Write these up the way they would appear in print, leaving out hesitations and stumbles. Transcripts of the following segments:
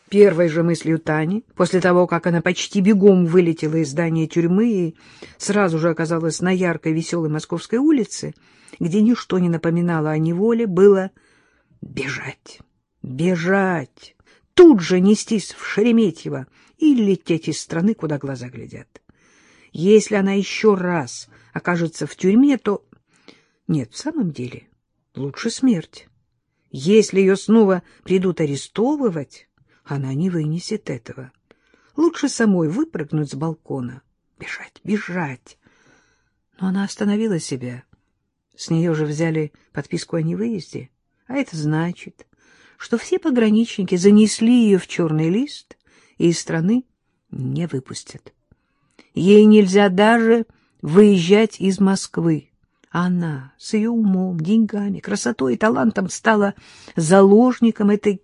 Первой же мыслью Тани, после того, как она почти бегом вылетела из здания тюрьмы и сразу же оказалась на яркой веселой Московской улице, где ничто не напоминало о неволе, было бежать, бежать, тут же нестись в Шереметьево и лететь из страны, куда глаза глядят. Если она еще раз окажется в тюрьме, то... Нет, в самом деле, лучше смерть. Если ее снова придут арестовывать, она не вынесет этого. Лучше самой выпрыгнуть с балкона. Бежать, бежать. Но она остановила себя. С нее же взяли подписку о невыезде. А это значит, что все пограничники занесли ее в черный лист и из страны не выпустят. Ей нельзя даже выезжать из Москвы. Она с ее умом, деньгами, красотой и талантом стала заложником этой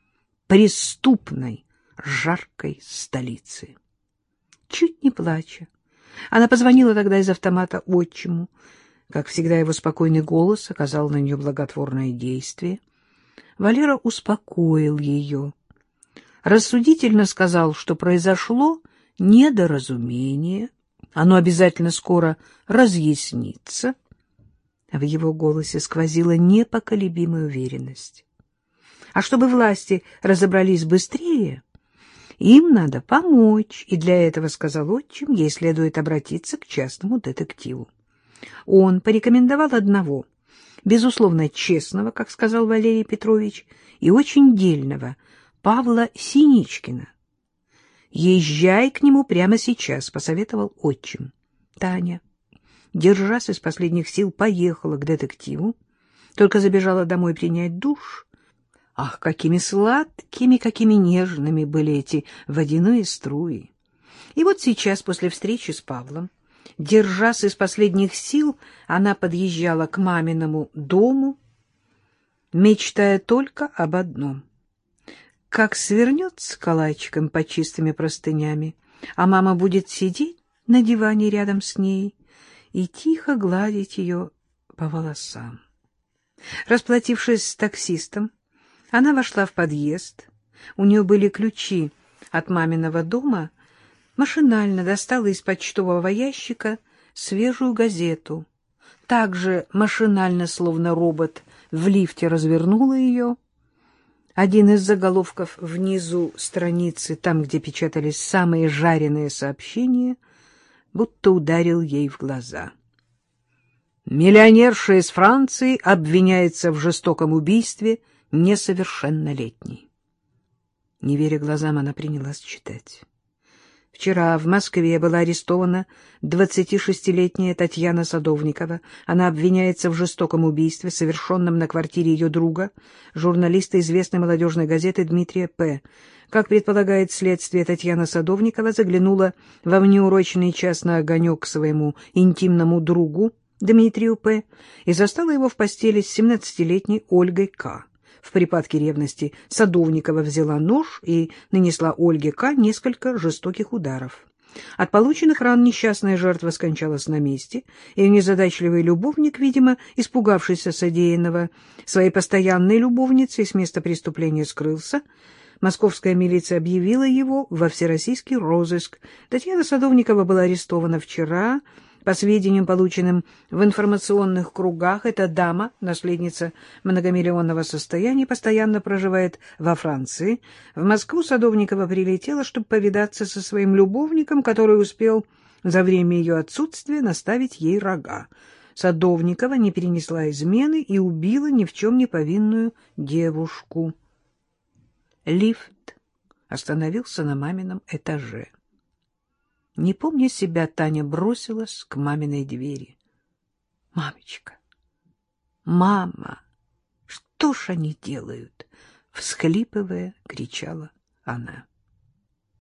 преступной, жаркой столицы. Чуть не плача, она позвонила тогда из автомата отчиму. Как всегда, его спокойный голос оказал на нее благотворное действие. Валера успокоил ее. Рассудительно сказал, что произошло недоразумение, оно обязательно скоро разъяснится. В его голосе сквозила непоколебимая уверенность. А чтобы власти разобрались быстрее, им надо помочь, и для этого, сказал отчим, ей следует обратиться к частному детективу. Он порекомендовал одного, безусловно, честного, как сказал Валерий Петрович, и очень дельного, Павла Синичкина. «Езжай к нему прямо сейчас», — посоветовал отчим. Таня, держась из последних сил, поехала к детективу, только забежала домой принять душ. Ах, какими сладкими, какими нежными были эти водяные струи! И вот сейчас, после встречи с Павлом, держась из последних сил, она подъезжала к маминому дому, мечтая только об одном. Как свернется калачиком под чистыми простынями, а мама будет сидеть на диване рядом с ней и тихо гладить ее по волосам. Расплатившись с таксистом, она вошла в подъезд. У нее были ключи от маминого дома. Машинально достала из почтового ящика свежую газету. Также машинально, словно робот, в лифте развернула ее. Один из заголовков внизу страницы, там, где печатались самые жареные сообщения, будто ударил ей в глаза. Миллионерша из Франции обвиняется в жестоком убийстве несовершеннолетней. Не веря глазам, она принялась читать. Вчера в Москве была арестована 26-летняя Татьяна Садовникова. Она обвиняется в жестоком убийстве, совершенном на квартире ее друга, журналиста известной молодежной газеты Дмитрия П. Как предполагает следствие, Татьяна Садовникова заглянула во внеурочный час на огонек к своему интимному другу Дмитрию П. и застала его в постели с 17-летней Ольгой К. В припадке ревности Садовникова взяла нож и нанесла Ольге К. несколько жестоких ударов. От полученных ран несчастная жертва скончалась на месте, и незадачливый любовник, видимо, испугавшийся содеянного своей постоянной любовницей, с места преступления скрылся. Московская милиция объявила его во всероссийский розыск. Татьяна Садовникова была арестована вчера. По сведениям, полученным в информационных кругах, эта дама, наследница многомиллионного состояния, постоянно проживает во Франции. В Москву Садовникова прилетела, чтобы повидаться со своим любовником, который успел за время ее отсутствия наставить ей рога. Садовникова не перенесла измены и убила ни в чем не повинную девушку. Лифт остановился на мамином этаже. Не помня себя, Таня бросилась к маминой двери. — Мамочка! Мама! Что ж они делают? — всхлипывая, кричала она.